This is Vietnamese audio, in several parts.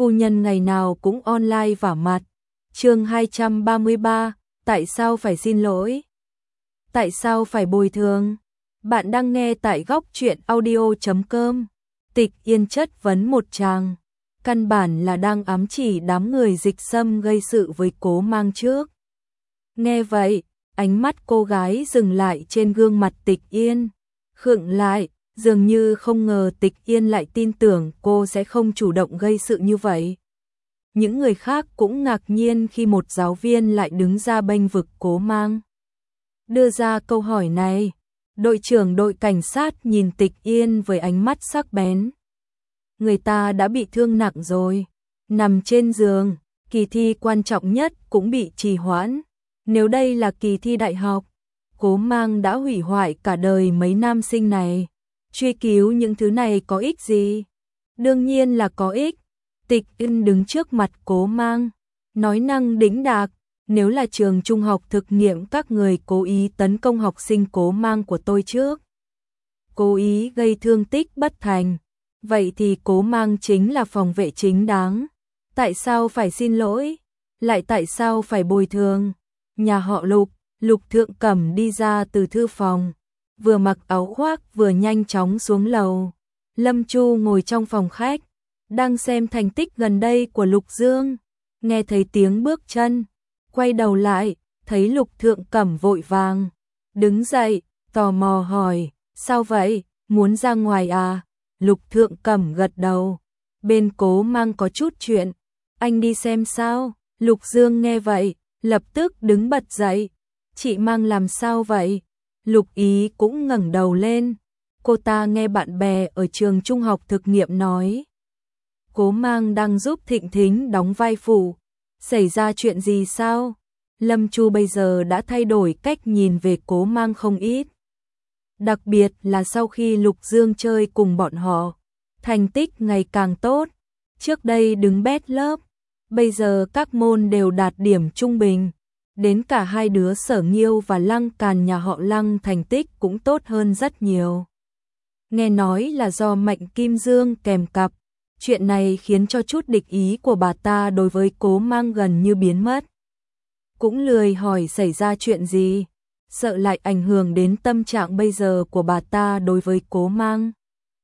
phu nhân ngày nào cũng online vả mặt. Chương 233, tại sao phải xin lỗi? Tại sao phải bồi thường? Bạn đang nghe tại góc truyện audio.com. Tịch Yên chất vấn một tràng, căn bản là đang ám chỉ đám người Dịch Sâm gây sự với Cố Mang trước. Nghe vậy, ánh mắt cô gái dừng lại trên gương mặt Tịch Yên, khựng lại, dường như không ngờ Tịch Yên lại tin tưởng cô sẽ không chủ động gây sự như vậy. Những người khác cũng ngạc nhiên khi một giáo viên lại đứng ra bênh vực Cố Mang. Đưa ra câu hỏi này, đội trưởng đội cảnh sát nhìn Tịch Yên với ánh mắt sắc bén. Người ta đã bị thương nặng rồi, nằm trên giường, kỳ thi quan trọng nhất cũng bị trì hoãn. Nếu đây là kỳ thi đại học, Cố Mang đã hủy hoại cả đời mấy nam sinh này. Truy cứu những thứ này có ích gì? Đương nhiên là có ích. Tịch Yên đứng trước mặt Cố Mang, nói năng đĩnh đạc. Nếu là trường trung học thực nghiệm các người cố ý tấn công học sinh Cố Mang của tôi trước, cố ý gây thương tích bất thành, vậy thì Cố Mang chính là phòng vệ chính đáng. Tại sao phải xin lỗi? Lại tại sao phải bồi thường? Nhà họ Lục, Lục Thượng Cẩm đi ra từ thư phòng, vừa mặc áo khoác vừa nhanh chóng xuống lầu. Lâm Chu ngồi trong phòng khách, đang xem thành tích gần đây của Lục Dương, nghe thấy tiếng bước chân, quay đầu lại, thấy Lục Thượng Cẩm vội vàng đứng dậy, tò mò hỏi, sao vậy, muốn ra ngoài à? Lục Thượng Cẩm gật đầu, bên Cố Mang có chút chuyện, anh đi xem sao? Lục Dương nghe vậy, lập tức đứng bật dậy, chị Mang làm sao vậy? Lục Ý cũng ngẩng đầu lên, cô ta nghe bạn bè ở trường trung học thực nghiệm nói, Cố Mang đang giúp Thịnh Thính đóng vai phụ, xảy ra chuyện gì sao? Lâm Chu bây giờ đã thay đổi cách nhìn về Cố Mang không ít. Đặc biệt là sau khi Lục Dương chơi cùng bọn họ, thành tích ngày càng tốt, trước đây đứng bét lớp, bây giờ các môn đều đạt điểm trung bình. Đến cả hai đứa Sở Nghiêu và Lăng Càn nhà họ Lăng thành tích cũng tốt hơn rất nhiều. Nghe nói là do Mạnh Kim Dương kèm cặp, chuyện này khiến cho chút địch ý của bà ta đối với Cố Mang gần như biến mất. Cũng lười hỏi xảy ra chuyện gì, sợ lại ảnh hưởng đến tâm trạng bây giờ của bà ta đối với Cố Mang.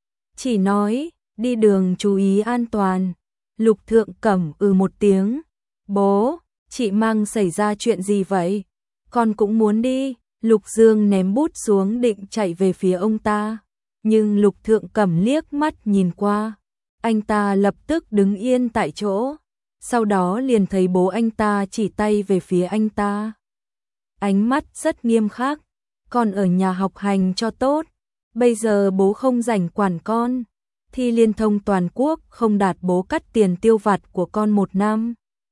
Chỉ nói, đi đường chú ý an toàn. Lục Thượng Cẩm một tiếng, bố, chị Mang xảy ra chuyện gì vậy? Con cũng muốn đi. Lục Dương ném bút xuống định chạy về phía ông ta, nhưng Lục Thượng Cẩm liếc mắt nhìn qua, anh ta lập tức đứng yên tại chỗ, sau đó liền thấy bố anh ta chỉ tay về phía anh ta. Ánh mắt rất nghiêm khắc, con ở nhà học hành cho tốt, bây giờ bố không rảnh quản con, thi liên thông toàn quốc không đạt bố cắt tiền tiêu vặt của con 1 năm.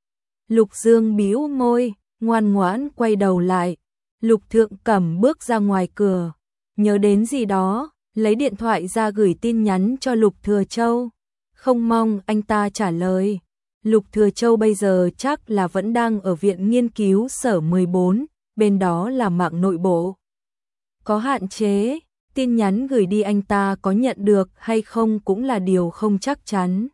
Lục Dương bĩu môi, ngoan ngoãn quay đầu lại. Lục Thượng Cẩm bước ra ngoài cửa, nhớ đến gì đó, lấy điện thoại ra gửi tin nhắn cho Lục Thừa Châu, không mong anh ta trả lời. Lục Thừa Châu bây giờ chắc là vẫn đang ở viện nghiên cứu sở 14, bên đó là mạng nội bộ có hạn chế, tin nhắn gửi đi anh ta có nhận được hay không cũng là điều không chắc chắn.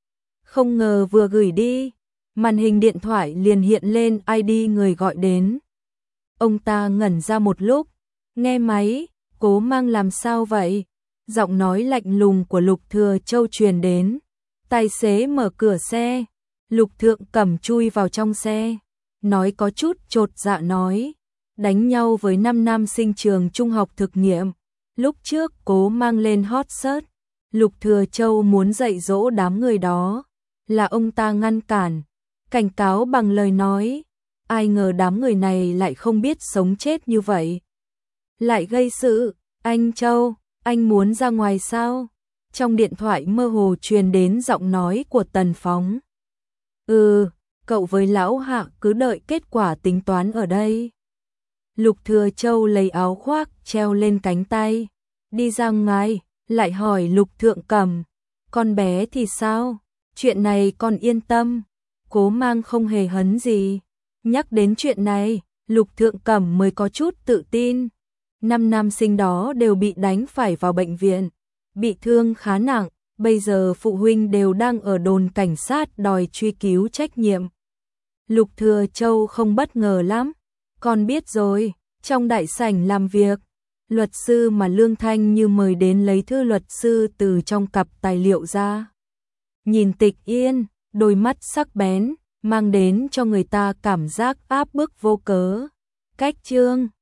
Không ngờ vừa gửi đi, màn hình điện thoại liền hiện lên ID người gọi đến. Ông ta ngẩn ra một lúc, nghe máy, Cố Mang làm sao vậy? Giọng nói lạnh lùng của Lục Thừa Châu truyền đến. Tài xế mở cửa xe, Lục Thượng Cẩm chui vào trong xe, nói có chút chột dạ nói, đánh nhau với 5 nam sinh trường trung học thực nghiệm. Lúc trước Cố Mang lên hot search, Lục Thừa Châu muốn dạy dỗ đám người đó, là ông ta ngăn cản, cảnh cáo bằng lời nói, ai ngờ đám người này lại không biết sống chết như vậy. Lại gây sự, anh Châu, anh muốn ra ngoài sao? Trong điện thoại mơ hồ truyền đến giọng nói của Tần Phóng. Cậu với lão Hạ cứ đợi kết quả tính toán ở đây. Lục Thừa Châu lấy áo khoác treo lên cánh tay, đi ra ngoài, lại hỏi Lục Thượng Cẩm, con bé thì sao? Chuyện này con yên tâm. Cố Mang không hề hấn gì. Nhắc đến chuyện này, Lục Thượng Cẩm mới có chút tự tin. 5 nam sinh đó đều bị đánh phải vào bệnh viện, bị thương khá nặng, bây giờ phụ huynh đều đang ở đồn cảnh sát đòi truy cứu trách nhiệm. Lục Thừa Châu không bất ngờ lắm, con biết rồi, trong đại sảnh làm việc, luật sư mà Lương Thanh Như mời đến lấy thư luật sư từ trong cặp tài liệu ra. Nhìn Tịch Yên, đôi mắt sắc bén, mang đến cho người ta cảm giác áp bức vô cớ. Cách chương